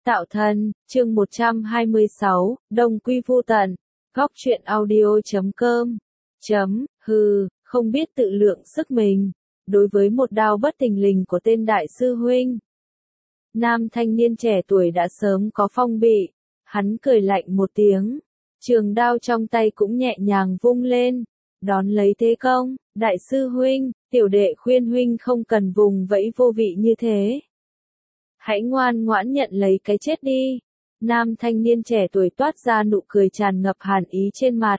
Tạo thân, chương 126, Đồng Quy Vu Tận, Góc truyện audio.com. Không biết tự lượng sức mình, đối với một đao bất thình lình của tên đại sư huynh. Nam thanh niên trẻ tuổi đã sớm có phong bị, hắn cười lạnh một tiếng, trường đao trong tay cũng nhẹ nhàng vung lên, đón lấy thế công. Đại sư huynh, tiểu đệ khuyên huynh không cần vùng vẫy vô vị như thế. Hãy ngoan ngoãn nhận lấy cái chết đi. Nam thanh niên trẻ tuổi toát ra nụ cười tràn ngập hàn ý trên mặt.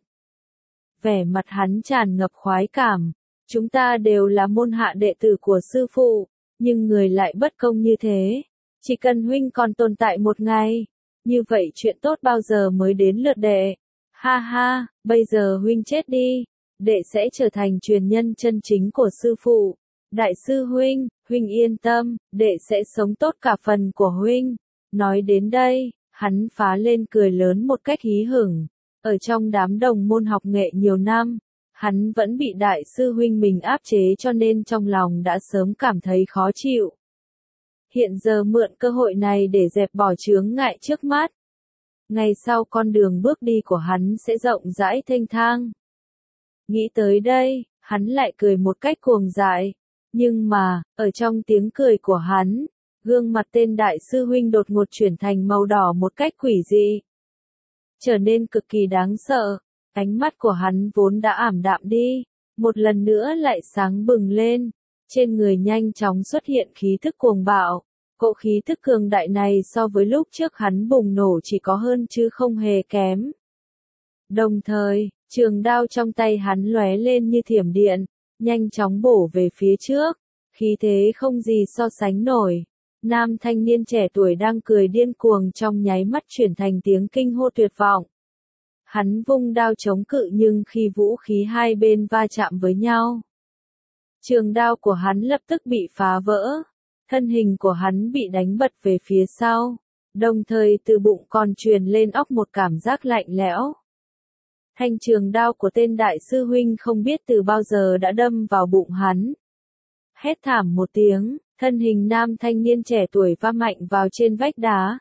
Vẻ mặt hắn tràn ngập khoái cảm. Chúng ta đều là môn hạ đệ tử của sư phụ, nhưng người lại bất công như thế. Chỉ cần huynh còn tồn tại một ngày, như vậy chuyện tốt bao giờ mới đến lượt đệ. Ha ha, bây giờ huynh chết đi, đệ sẽ trở thành truyền nhân chân chính của sư phụ. Đại sư huynh, huynh yên tâm, đệ sẽ sống tốt cả phần của huynh. Nói đến đây, hắn phá lên cười lớn một cách hí hửng. Ở trong đám đồng môn học nghệ nhiều năm, hắn vẫn bị đại sư huynh mình áp chế cho nên trong lòng đã sớm cảm thấy khó chịu. Hiện giờ mượn cơ hội này để dẹp bỏ chướng ngại trước mắt. Ngày sau con đường bước đi của hắn sẽ rộng rãi thênh thang. Nghĩ tới đây, hắn lại cười một cách cuồng dại. Nhưng mà, ở trong tiếng cười của hắn, gương mặt tên đại sư huynh đột ngột chuyển thành màu đỏ một cách quỷ dị. Trở nên cực kỳ đáng sợ, ánh mắt của hắn vốn đã ảm đạm đi, một lần nữa lại sáng bừng lên, trên người nhanh chóng xuất hiện khí thức cuồng bạo. Cỗ khí thức cường đại này so với lúc trước hắn bùng nổ chỉ có hơn chứ không hề kém. Đồng thời, trường đao trong tay hắn lóe lên như thiểm điện, nhanh chóng bổ về phía trước, khí thế không gì so sánh nổi. Nam thanh niên trẻ tuổi đang cười điên cuồng trong nháy mắt chuyển thành tiếng kinh hô tuyệt vọng. Hắn vung đao chống cự nhưng khi vũ khí hai bên va chạm với nhau, trường đao của hắn lập tức bị phá vỡ, thân hình của hắn bị đánh bật về phía sau, đồng thời từ bụng còn truyền lên óc một cảm giác lạnh lẽo. Thanh trường đao của tên đại sư huynh không biết từ bao giờ đã đâm vào bụng hắn. Hét thảm một tiếng, thân hình nam thanh niên trẻ tuổi va mạnh vào trên vách đá.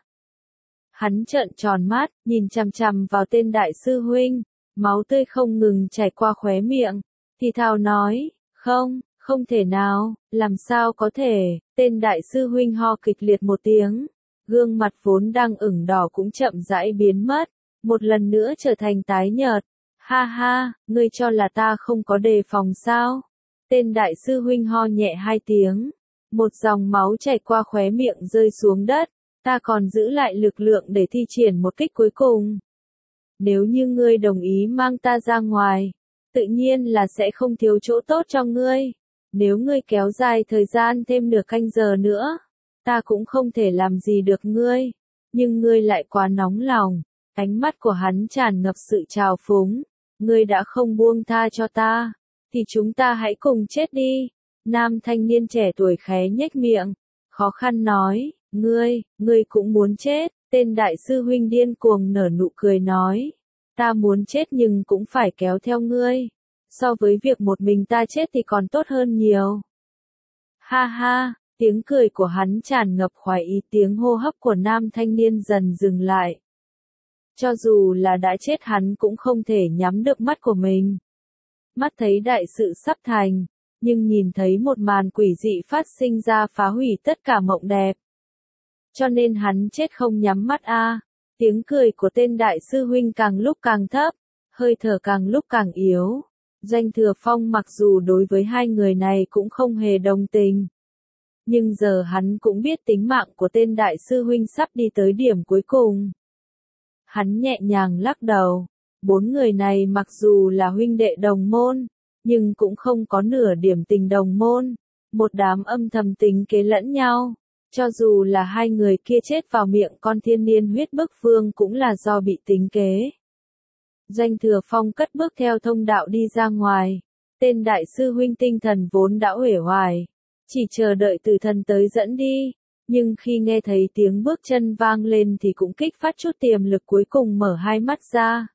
Hắn trợn tròn mắt, nhìn chằm chằm vào tên đại sư huynh, máu tươi không ngừng chảy qua khóe miệng, thì thào nói, không thể nào, làm sao có thể. Tên đại sư huynh ho kịch liệt một tiếng, gương mặt vốn đang ửng đỏ cũng chậm rãi biến mất, một lần nữa trở thành tái nhợt. Ha ha, ngươi cho là ta không có đề phòng sao? Tên đại sư huynh ho nhẹ hai tiếng, một dòng máu chảy qua khóe miệng rơi xuống đất, ta còn giữ lại lực lượng để thi triển một kích cuối cùng. Nếu như ngươi đồng ý mang ta ra ngoài, tự nhiên là sẽ không thiếu chỗ tốt cho ngươi. Nếu ngươi kéo dài thời gian thêm nửa canh giờ nữa, ta cũng không thể làm gì được ngươi. Nhưng ngươi lại quá nóng lòng. Ánh mắt của hắn tràn ngập sự trào phúng. Ngươi đã không buông tha cho ta, thì chúng ta hãy cùng chết đi. Nam thanh niên trẻ tuổi khé nhếch miệng, khó khăn nói, ngươi cũng muốn chết. Tên đại sư huynh điên cuồng nở nụ cười nói, ta muốn chết nhưng cũng phải kéo theo ngươi. So với việc một mình ta chết thì còn tốt hơn nhiều. Ha ha, tiếng cười của hắn tràn ngập khoái ý, tiếng hô hấp của nam thanh niên dần dừng lại. Cho dù là đã chết hắn cũng không thể nhắm được mắt của mình. Mắt thấy đại sự sắp thành, nhưng nhìn thấy một màn quỷ dị phát sinh ra phá hủy tất cả mộng đẹp. Cho nên hắn chết không nhắm mắt a. Tiếng cười của tên đại sư huynh càng lúc càng thấp, hơi thở càng lúc càng yếu. Doanh Thừa Phong mặc dù đối với hai người này cũng không hề đồng tình, nhưng giờ hắn cũng biết tính mạng của tên đại sư huynh sắp đi tới điểm cuối cùng. Hắn nhẹ nhàng lắc đầu, bốn người này mặc dù là huynh đệ đồng môn, nhưng cũng không có nửa điểm tình đồng môn, một đám âm thầm tính kế lẫn nhau. Cho dù là hai người kia chết vào miệng con thiên niên huyết bức vương cũng là do bị tính kế. Doanh Thừa Phong cất bước theo thông đạo đi ra ngoài. Tên đại sư huynh tinh thần vốn đã uể oải, chỉ chờ đợi tử thần tới dẫn đi. Nhưng khi nghe thấy tiếng bước chân vang lên thì cũng kích phát chút tiềm lực cuối cùng mở hai mắt ra.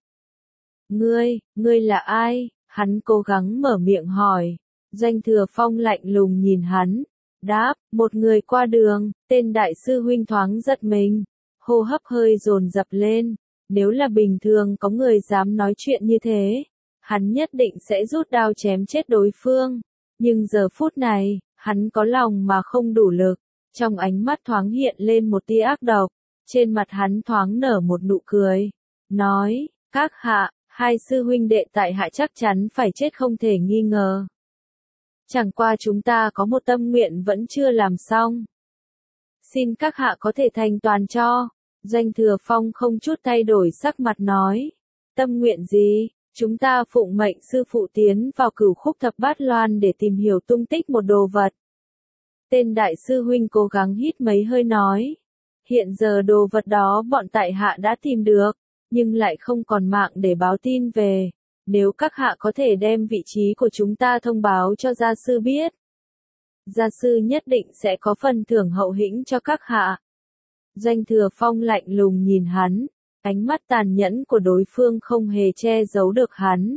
Ngươi là ai? Hắn cố gắng mở miệng hỏi. Doanh Thừa Phong lạnh lùng nhìn hắn. Đáp, một người qua đường. Tên đại sư huynh thoáng giật mình. hô hấp hơi dồn dập lên. Nếu là bình thường có người dám nói chuyện như thế, hắn nhất định sẽ rút đao chém chết đối phương. Nhưng giờ phút này, hắn có lòng mà không đủ lực. Trong ánh mắt thoáng hiện lên một tia ác độc. Trên mặt hắn thoáng nở một nụ cười. Nói, các hạ, hai sư huynh đệ tại hạ chắc chắn phải chết không thể nghi ngờ. Chẳng qua chúng ta có một tâm nguyện vẫn chưa làm xong. Xin các hạ có thể thành toàn cho. Doanh Thừa Phong không chút thay đổi sắc mặt nói. Tâm nguyện gì? Chúng ta phụng mệnh sư phụ tiến vào Cửu Khúc Thập Bát Loan để tìm hiểu tung tích một đồ vật. Tên đại sư huynh cố gắng hít mấy hơi nói. Hiện giờ đồ vật đó bọn tại hạ đã tìm được, nhưng lại không còn mạng để báo tin về. Nếu các hạ có thể đem vị trí của chúng ta thông báo cho gia sư biết, gia sư nhất định sẽ có phần thưởng hậu hĩnh cho các hạ. Doanh Thừa Phong lạnh lùng nhìn hắn, ánh mắt tàn nhẫn của đối phương không hề che giấu được hắn.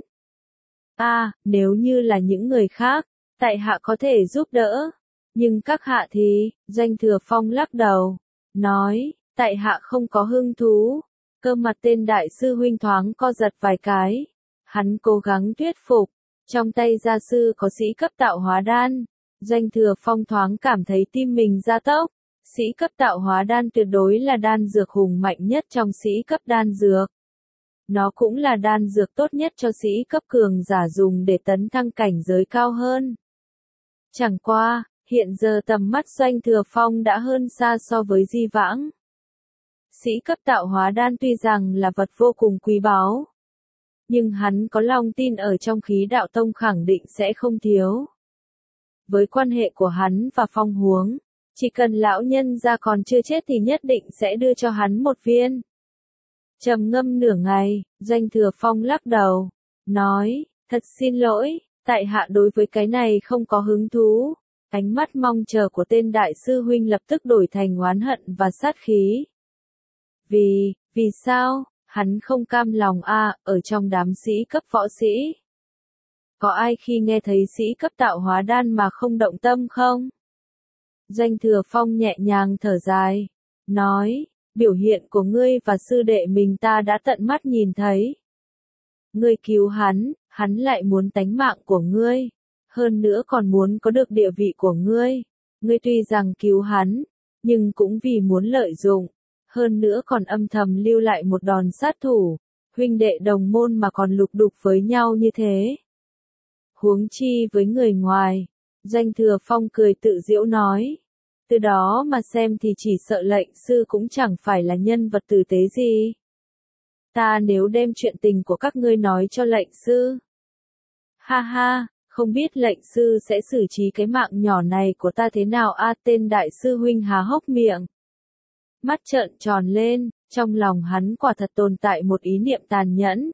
Nếu như là những người khác, tại hạ có thể giúp đỡ, nhưng các hạ thì, Doanh Thừa Phong lắc đầu, nói, tại hạ không có hứng thú. Cơ mặt tên đại sư huynh thoáng co giật vài cái. Hắn cố gắng thuyết phục, trong tay gia sư có sĩ cấp tạo hóa đan. Doanh Thừa Phong thoáng cảm thấy tim mình gia tốc. Sĩ cấp tạo hóa đan tuyệt đối là đan dược hùng mạnh nhất trong sĩ cấp đan dược. Nó cũng là đan dược tốt nhất cho sĩ cấp cường giả dùng để tấn thăng cảnh giới cao hơn. Chẳng qua, hiện giờ tầm mắt Doanh Thừa Phong đã hơn xa so với Di Vãng. Sĩ cấp tạo hóa đan tuy rằng là vật vô cùng quý báu, nhưng hắn có lòng tin ở trong khí đạo tông khẳng định sẽ không thiếu. Với quan hệ của hắn và Phong Huống, chỉ cần lão nhân gia còn chưa chết thì nhất định sẽ đưa cho hắn một viên. Trầm ngâm nửa ngày, Doanh Thừa Phong lắc đầu, nói, thật xin lỗi, tại hạ đối với cái này không có hứng thú. Ánh mắt mong chờ của tên đại sư huynh lập tức đổi thành oán hận và sát khí. Vì sao, hắn không cam lòng ở trong đám sĩ cấp võ sĩ. Có ai khi nghe thấy sĩ cấp tạo hóa đan mà không động tâm không? Doanh Thừa Phong nhẹ nhàng thở dài, nói, biểu hiện của ngươi và sư đệ mình ta đã tận mắt nhìn thấy. Ngươi cứu hắn lại muốn tánh mạng của ngươi, hơn nữa còn muốn có được địa vị của ngươi. Ngươi tuy rằng cứu hắn, nhưng cũng vì muốn lợi dụng, hơn nữa còn âm thầm lưu lại một đòn sát thủ, huynh đệ đồng môn mà còn lục đục với nhau như thế. Huống chi với người ngoài, Doanh Thừa Phong cười tự giễu nói. Từ đó mà xem thì chỉ sợ lệnh sư cũng chẳng phải là nhân vật tử tế gì. Ta nếu đem chuyện tình của các ngươi nói cho lệnh sư. Ha ha, không biết lệnh sư sẽ xử trí cái mạng nhỏ này của ta thế nào tên đại sư huynh há hốc miệng. Mắt trợn tròn lên, trong lòng hắn quả thật tồn tại một ý niệm tàn nhẫn.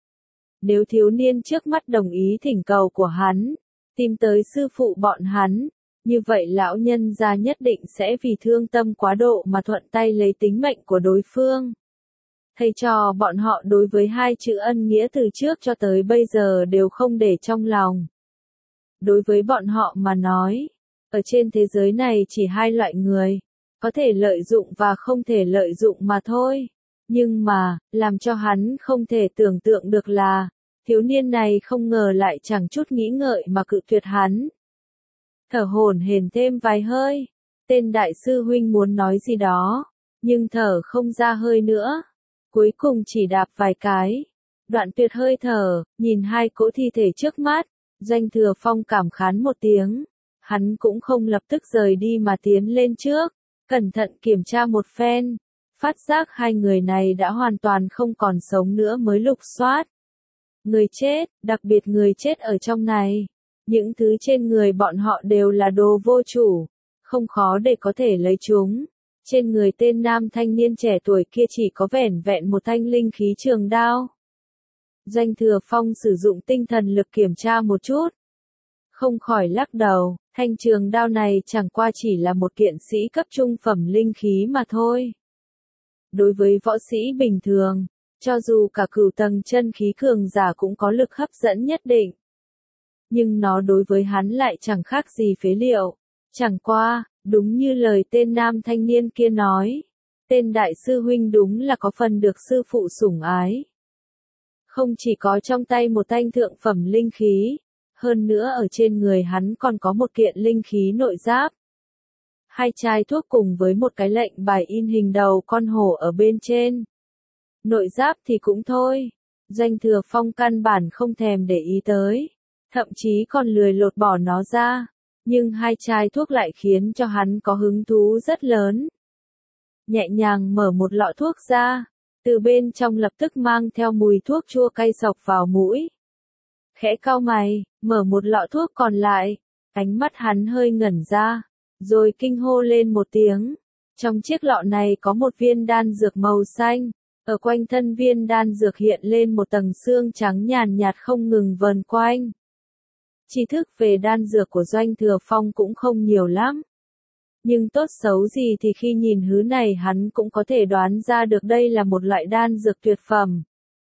Nếu thiếu niên trước mắt đồng ý thỉnh cầu của hắn, tìm tới sư phụ bọn hắn, như vậy lão nhân gia nhất định sẽ vì thương tâm quá độ mà thuận tay lấy tính mệnh của đối phương. Thầy trò bọn họ đối với hai chữ ân nghĩa từ trước cho tới bây giờ đều không để trong lòng. Đối với bọn họ mà nói, ở trên thế giới này chỉ hai loại người, có thể lợi dụng và không thể lợi dụng mà thôi. Nhưng mà, làm cho hắn không thể tưởng tượng được là, thiếu niên này không ngờ lại chẳng chút nghĩ ngợi mà cự tuyệt hắn. Thở hổn hển thêm vài hơi, tên đại sư huynh muốn nói gì đó, nhưng thở không ra hơi nữa. Cuối cùng chỉ đạp vài cái, đoạn tuyệt hơi thở, nhìn hai cỗ thi thể trước mắt, Doanh Thừa Phong cảm khán một tiếng. Hắn cũng không lập tức rời đi mà tiến lên trước, cẩn thận kiểm tra một phen, phát giác hai người này đã hoàn toàn không còn sống nữa mới lục soát. Người chết, đặc biệt người chết ở trong này, những thứ trên người bọn họ đều là đồ vô chủ, không khó để có thể lấy chúng. Trên người tên nam thanh niên trẻ tuổi kia chỉ có vẻn vẹn một thanh linh khí trường đao. Doanh Thừa Phong sử dụng tinh thần lực kiểm tra một chút, không khỏi lắc đầu, thanh trường đao này chẳng qua chỉ là một kiện sĩ cấp trung phẩm linh khí mà thôi. Đối với võ sĩ bình thường, cho dù cả cửu tầng chân khí cường giả cũng có lực hấp dẫn nhất định. Nhưng nó đối với hắn lại chẳng khác gì phế liệu. Chẳng qua, đúng như lời tên nam thanh niên kia nói, Tên đại sư huynh đúng là có phần được sư phụ sủng ái. Không chỉ có trong tay một thanh thượng phẩm linh khí, hơn nữa ở trên người hắn còn có một kiện linh khí nội giáp. Hai chai thuốc cùng với một cái lệnh bài in hình đầu con hổ ở bên trên. Nội giáp thì cũng thôi, Doanh Thừa Phong căn bản không thèm để ý tới, thậm chí còn lười lột bỏ nó ra, nhưng hai chai thuốc lại khiến cho hắn có hứng thú rất lớn. Nhẹ nhàng mở một lọ thuốc ra, từ bên trong lập tức mang theo mùi thuốc chua cay xộc vào mũi. Khẽ cau mày, mở một lọ thuốc còn lại, ánh mắt hắn hơi ngẩn ra, rồi kinh hô lên một tiếng. Trong chiếc lọ này có một viên đan dược màu xanh, ở quanh thân viên đan dược hiện lên một tầng xương trắng nhàn nhạt không ngừng vờn quanh. Tri thức về đan dược của Doanh Thừa Phong cũng không nhiều lắm. Nhưng tốt xấu gì thì khi nhìn thứ này hắn cũng có thể đoán ra được đây là một loại đan dược tuyệt phẩm.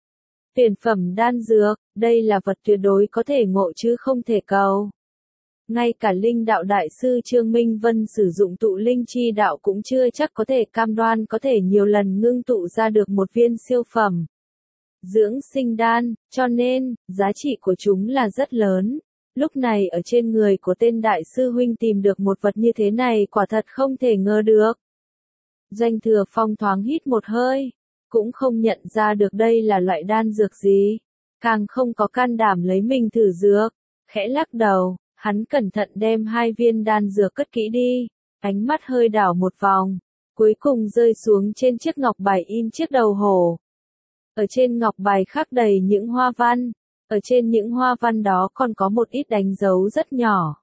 Tuyệt phẩm đan dược, đây là vật tuyệt đối có thể ngộ chứ không thể cầu. Ngay cả linh đạo đại sư Trương Minh Vân sử dụng tụ linh chi đạo cũng chưa chắc có thể cam đoan có thể nhiều lần ngưng tụ ra được một viên siêu phẩm dưỡng sinh đan, cho nên, giá trị của chúng là rất lớn. Lúc này ở trên người của tên đại sư huynh tìm được một vật như thế này quả thật không thể ngờ được. Doanh Thừa Phong thoáng hít một hơi, cũng không nhận ra được đây là loại đan dược gì, càng không có can đảm lấy mình thử dược, khẽ lắc đầu, hắn cẩn thận đem hai viên đan dược cất kỹ đi, ánh mắt hơi đảo một vòng, cuối cùng rơi xuống trên chiếc ngọc bài in chiếc đầu hổ. Ở trên ngọc bài khắc đầy những hoa văn. Ở trên những hoa văn đó còn có một ít đánh dấu rất nhỏ.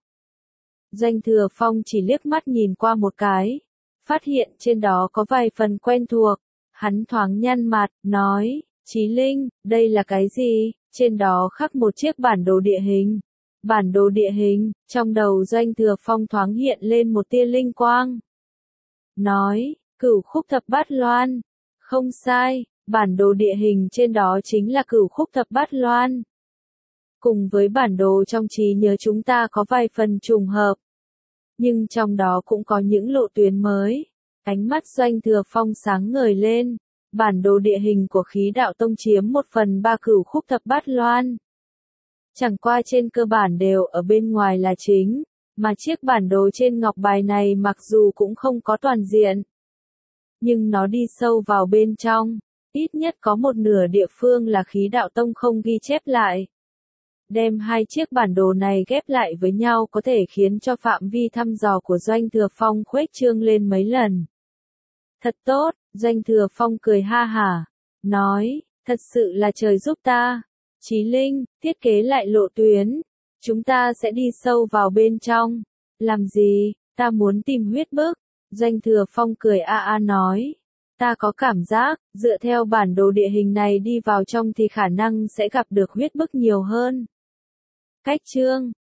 Doanh Thừa Phong chỉ liếc mắt nhìn qua một cái, phát hiện trên đó có vài phần quen thuộc. Hắn thoáng nhăn mặt, nói, Chí Linh, đây là cái gì? Trên đó khắc một chiếc bản đồ địa hình. Bản đồ địa hình, trong đầu Doanh Thừa Phong thoáng hiện lên một tia linh quang. Nói, Cửu Khúc Thập Bát Loan. Không sai, bản đồ địa hình trên đó chính là Cửu Khúc Thập Bát Loan. Cùng với bản đồ trong trí nhớ chúng ta có vài phần trùng hợp. Nhưng trong đó cũng có những lộ tuyến mới. Ánh mắt Doanh Thừa Phong sáng ngời lên. Bản đồ địa hình của khí đạo tông chiếm 1/3 Cửu Khúc Thập Bát Loan. Chẳng qua trên cơ bản đều ở bên ngoài là chính, mà chiếc bản đồ trên ngọc bài này mặc dù cũng không có toàn diện. Nhưng nó đi sâu vào bên trong, ít nhất có một nửa địa phương là khí đạo tông không ghi chép lại. Đem hai chiếc bản đồ này ghép lại với nhau có thể khiến cho phạm vi thăm dò của Doanh Thừa Phong khuếch trương lên mấy lần. Thật tốt, Doanh Thừa Phong cười ha hả, nói, thật sự là trời giúp ta. Chí Linh, thiết kế lại lộ tuyến, chúng ta sẽ đi sâu vào bên trong. Làm gì, ta muốn tìm huyết bức. Doanh Thừa Phong cười nói, ta có cảm giác, dựa theo bản đồ địa hình này đi vào trong thì khả năng sẽ gặp được huyết bức nhiều hơn. Cách chương